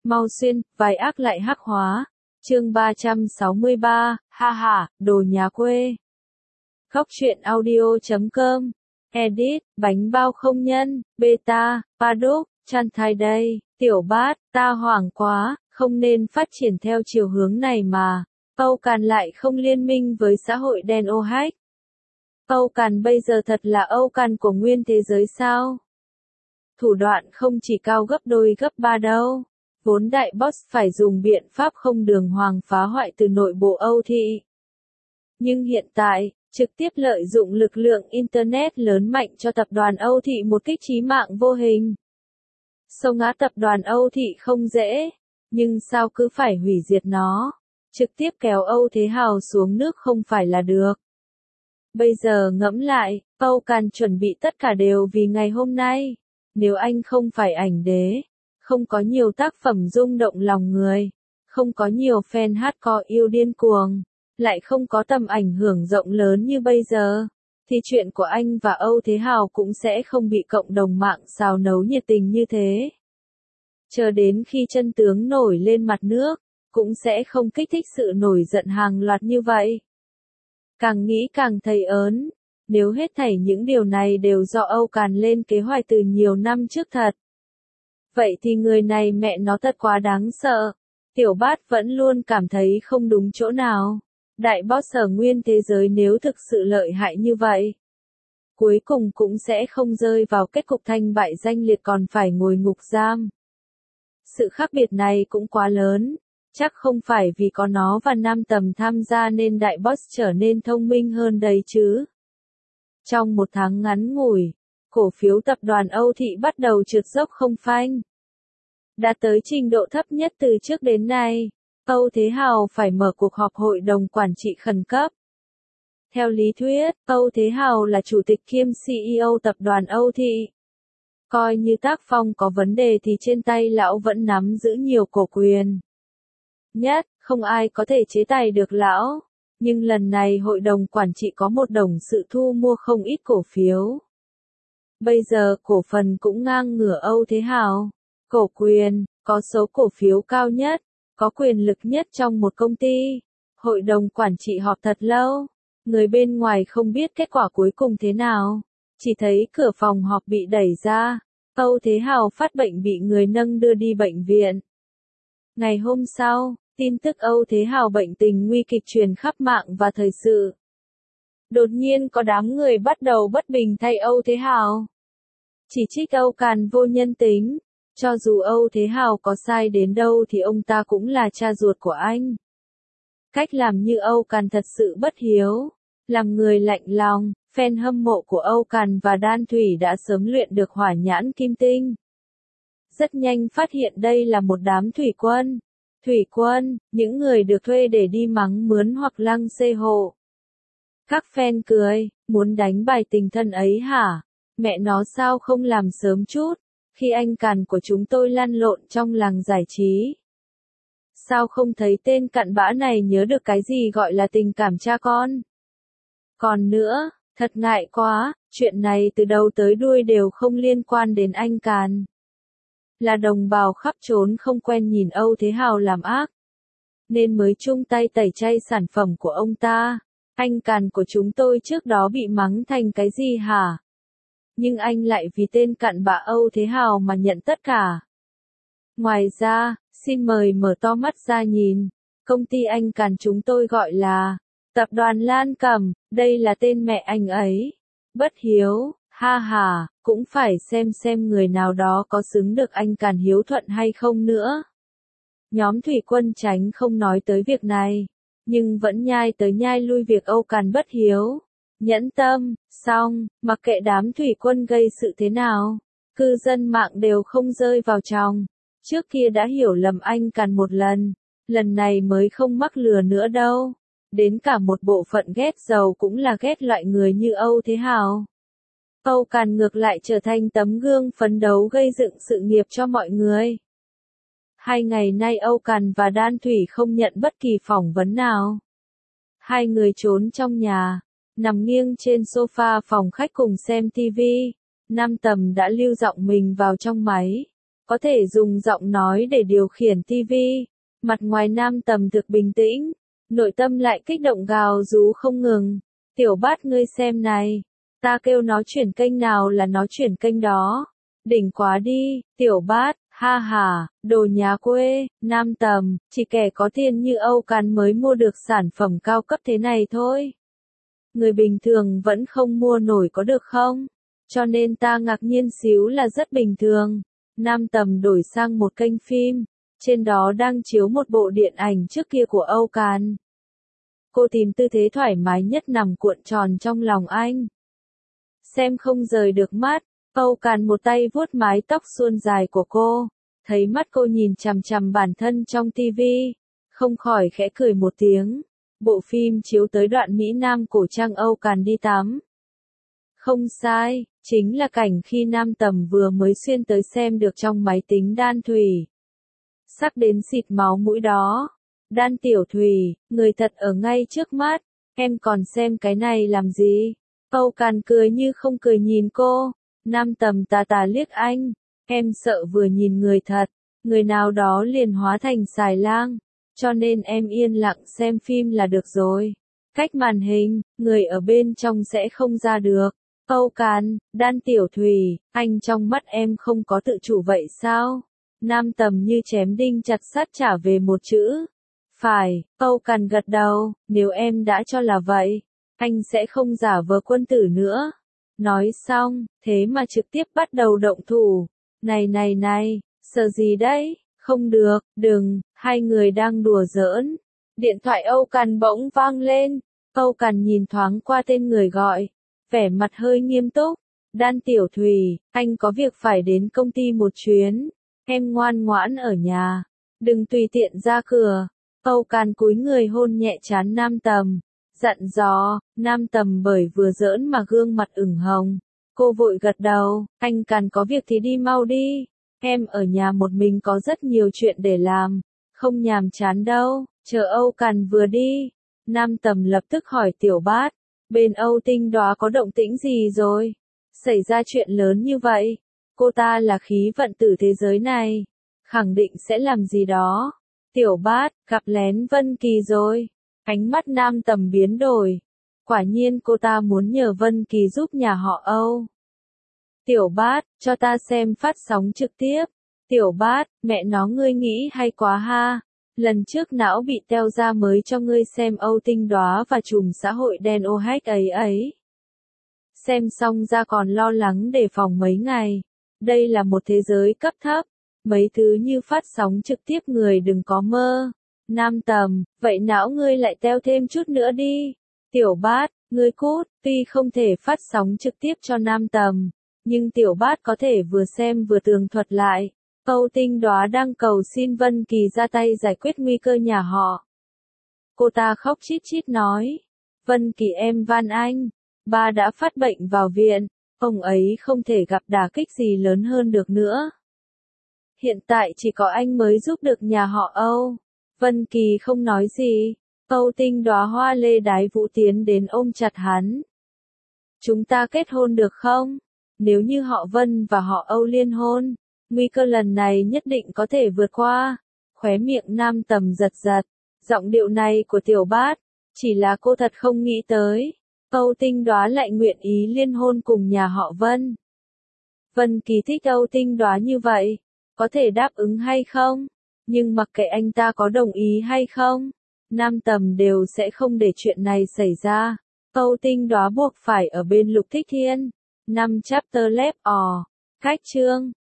Mau xuyên, vài ác lại hắc hóa. Chương 363, ha ha, đồ nhà quê. Góc truyện audio.com. Edit, bánh bao không nhân, beta, paddock, chan thai đây, tiểu bát, ta hoảng quá, không nên phát triển theo chiều hướng này mà. Âu Càn lại không liên minh với xã hội đen ô hách. Âu Càn bây giờ thật là Âu Càn của nguyên thế giới sao? Thủ đoạn không chỉ cao gấp đôi gấp ba đâu. Vốn đại boss phải dùng biện pháp không đường hoàng phá hoại từ nội bộ Âu thị. Nhưng hiện tại, trực tiếp lợi dụng lực lượng Internet lớn mạnh cho tập đoàn Âu thị một kích chí mạng vô hình. Xô ngã tập đoàn Âu thị không dễ, nhưng sao cứ phải hủy diệt nó, trực tiếp kéo Âu Thế Hào xuống nước không phải là được. Bây giờ ngẫm lại, Âu Càn chuẩn bị tất cả đều vì ngày hôm nay. Nếu anh không phải ảnh đế, không có nhiều tác phẩm rung động lòng người, không có nhiều fan hardcore yêu điên cuồng, lại không có tầm ảnh hưởng rộng lớn như bây giờ, thì chuyện của anh và Âu Thế Hào cũng sẽ không bị cộng đồng mạng xào nấu nhiệt tình như thế. Chờ đến khi chân tướng nổi lên mặt nước, cũng sẽ không kích thích sự nổi giận hàng loạt như vậy. Càng nghĩ càng thấy ớn, nếu hết thảy những điều này đều do Âu Càn lên kế hoạch từ nhiều năm trước thật. Vậy thì người này mẹ nó thật quá đáng sợ. Tiểu bát vẫn luôn cảm thấy không đúng chỗ nào. Đại boss ở nguyên thế giới nếu thực sự lợi hại như vậy, cuối cùng cũng sẽ không rơi vào kết cục thanh bại danh liệt còn phải ngồi ngục giam. Sự khác biệt này cũng quá lớn. Chắc không phải vì có nó và Nam Tầm tham gia nên đại boss trở nên thông minh hơn đấy chứ. Trong một tháng ngắn ngủi, cổ phiếu tập đoàn Âu thị bắt đầu trượt dốc không phanh. Đã tới trình độ thấp nhất từ trước đến nay, Âu Thế Hào phải mở cuộc họp hội đồng quản trị khẩn cấp. Theo lý thuyết, Âu Thế Hào là chủ tịch kiêm CEO tập đoàn Âu thị. Coi như tác phong có vấn đề thì trên tay lão vẫn nắm giữ nhiều cổ quyền. Nhất, không ai có thể chế tài được lão. Nhưng lần này hội đồng quản trị có một đồng sự thu mua không ít cổ phiếu. Bây giờ cổ phần cũng ngang ngửa Âu Thế Hào. Cổ quyền, có số cổ phiếu cao nhất, có quyền lực nhất trong một công ty. Hội đồng quản trị họp thật lâu. Người bên ngoài không biết kết quả cuối cùng thế nào. Chỉ thấy cửa phòng họp bị đẩy ra. Âu Thế Hào phát bệnh bị người nâng đưa đi bệnh viện. Ngày hôm sau, tin tức Âu Thế Hào bệnh tình nguy kịch truyền khắp mạng và thời sự. Đột nhiên có đám người bắt đầu bất bình thay Âu Thế Hào. Chỉ trích Âu Càn vô nhân tính. Cho dù Âu Thế Hào có sai đến đâu thì ông ta cũng là cha ruột của anh. Cách làm như Âu Càn thật sự bất hiếu. Làm người lạnh lòng, fan hâm mộ của Âu Càn và Đan Thủy đã sớm luyện được hỏa nhãn kim tinh. Rất nhanh phát hiện đây là một đám thủy quân. Thủy quân, những người được thuê để đi mắng mướn hoặc lăng xê hộ. Các fan cười, muốn đánh bài tình thân ấy hả? Mẹ nó sao không làm sớm chút, khi anh Càn của chúng tôi lăn lộn trong làng giải trí. Sao không thấy tên cặn bã này nhớ được cái gì gọi là tình cảm cha con? Còn nữa, thật ngại quá, chuyện này từ đầu tới đuôi đều không liên quan đến anh Càn. Là đồng bào khắp trốn không quen nhìn Âu Thế Hào làm ác, nên mới chung tay tẩy chay sản phẩm của ông ta. Anh Càn của chúng tôi trước đó bị mắng thành cái gì hả? Nhưng anh lại vì tên cặn bã Âu Thế Hào mà nhận tất cả. Ngoài ra, xin mời mở to mắt ra nhìn, công ty anh Càn chúng tôi gọi là Tập đoàn Lan Cầm, đây là tên mẹ anh ấy. Bất hiếu, ha ha, cũng phải xem người nào đó có xứng được anh Càn hiếu thuận hay không nữa. Nhóm thủy quân tránh không nói tới việc này, nhưng vẫn nhai tới nhai lui việc Âu Càn bất hiếu. Nhẫn tâm, xong, mặc kệ đám thủy quân gây sự thế nào, cư dân mạng đều không rơi vào tròng. Trước kia đã hiểu lầm anh Càn một lần này mới không mắc lừa nữa đâu. Đến cả một bộ phận ghét giàu cũng là ghét loại người như Âu Thế Hào. Âu Càn ngược lại trở thành tấm gương phấn đấu gây dựng sự nghiệp cho mọi người. 2 ngày nay Âu Càn và Đan Thủy không nhận bất kỳ phỏng vấn nào. Hai người trốn trong nhà, nằm nghiêng trên sofa phòng khách cùng xem TV. Nam Tầm đã lưu giọng mình vào trong máy. có thể dùng giọng nói để điều khiển tivi. Mặt ngoài Nam Tầm thực bình tĩnh, nội tâm lại kích động gào rú không ngừng. Tiểu Bát ngươi xem này, ta kêu nó chuyển kênh nào là nó chuyển kênh đó. Đỉnh quá đi, Tiểu Bát, ha ha, đồ nhà quê, Nam Tầm, chỉ kẻ có tiền như Âu Càn mới mua được sản phẩm cao cấp thế này thôi. Người bình thường vẫn không mua nổi có được không? Cho nên ta ngạc nhiên xíu là rất bình thường. Nam Tầm đổi sang một kênh phim, trên đó đang chiếu một bộ điện ảnh trước kia của Âu Càn. Cô tìm tư thế thoải mái nhất nằm cuộn tròn trong lòng anh. Xem không rời được mắt, Âu Càn một tay vuốt mái tóc suôn dài của cô, thấy mắt cô nhìn chằm chằm bản thân trong tivi, không khỏi khẽ cười một tiếng. Bộ phim chiếu tới đoạn Mỹ Nam cổ trang Âu Càn đi tắm. Không sai, chính là cảnh khi Nam Tầm vừa mới xuyên tới xem được trong máy tính Đan Thùy. Sắc đến xịt máu mũi đó. Đan Tiểu Thùy, người thật ở ngay trước mắt, em còn xem cái này làm gì? Âu Càn cười như không cười nhìn cô. Nam Tầm tà tà liếc anh, em sợ vừa nhìn người thật, người nào đó liền hóa thành xài lang, cho nên em yên lặng xem phim là được rồi. Cách màn hình, người ở bên trong sẽ không ra được. Âu Càn, Đan Tiểu Thùy, anh trong mắt em không có tự chủ vậy sao? Nam Tầm như chém đinh chặt sắt trả về một chữ. Phải, Âu Càn gật đầu, nếu em đã cho là vậy, anh sẽ không giả vờ quân tử nữa. Nói xong, thế mà trực tiếp bắt đầu động thủ. Này, sợ gì đấy? Không được, đừng, hai người đang đùa giỡn. Điện thoại Âu Càn bỗng vang lên. Âu Càn nhìn thoáng qua tên người gọi, vẻ mặt hơi nghiêm túc. Đan Tiểu Thùy, anh có việc phải đến công ty một chuyến. Em ngoan ngoãn ở nhà, đừng tùy tiện ra cửa. Âu Càn cúi người hôn nhẹ trán Nam Tầm, dặn dò. Nam Tầm bởi vừa giỡn mà gương mặt ửng hồng. Cô vội gật đầu, anh Càn có việc thì đi mau đi. Em ở nhà một mình có rất nhiều chuyện để làm, không nhàm chán đâu. Chờ Âu Càn vừa đi, Nam Tầm lập tức hỏi Tiểu Bát, bên Âu Tinh Đóa có động tĩnh gì rồi? Xảy ra chuyện lớn như vậy, cô ta là khí vận tử thế giới này, khẳng định sẽ làm gì đó. Tiểu Bát, gặp lén Vân Kỳ rồi. Ánh mắt Nam Tầm biến đổi. Quả nhiên cô ta muốn nhờ Vân Kỳ giúp nhà họ Âu. Tiểu Bát, cho ta xem phát sóng trực tiếp. Tiểu Bát, mẹ nó ngươi nghĩ hay quá ha. Lần trước não bị teo ra mới cho ngươi xem Âu Tinh Đóa và chùm xã hội đen OH ấy. Xem xong ra còn lo lắng đề phòng mấy ngày. Đây là một thế giới cấp thấp. Mấy thứ như phát sóng trực tiếp người đừng có mơ. Nam Tầm, vậy não ngươi lại teo thêm chút nữa đi. Tiểu Bát, ngươi cút, tuy không thể phát sóng trực tiếp cho Nam Tầm, nhưng Tiểu Bát có thể vừa xem vừa tường thuật lại. Âu Tinh Đóa đang cầu xin Vân Kỳ ra tay giải quyết nguy cơ nhà họ. Cô ta khóc chít chít nói, Vân Kỳ em van anh, ba đã phát bệnh vào viện, ông ấy không thể gặp đả kích gì lớn hơn được nữa. Hiện tại chỉ có anh mới giúp được nhà họ Âu. Vân Kỳ không nói gì. Âu Tinh Đóa hoa lê đái vũ tiến đến ôm chặt hắn. Chúng ta kết hôn được không? Nếu như họ Vân và họ Âu liên hôn, nguy cơ lần này nhất định có thể vượt qua. Khóe miệng Nam Tầm giật giật. Giọng điệu này của Tiểu Bát, chỉ là cô thật không nghĩ tới. Âu Tinh Đóa lại nguyện ý liên hôn cùng nhà họ Vân. Vân Kỳ thích Âu Tinh Đóa như vậy, có thể đáp ứng hay không? Nhưng mặc kệ anh ta có đồng ý hay không, Nam Tầm đều sẽ không để chuyện này xảy ra. Âu Tinh Đóa buộc phải ở bên Lục Thích Thiên. 5 chapter left. Cách chương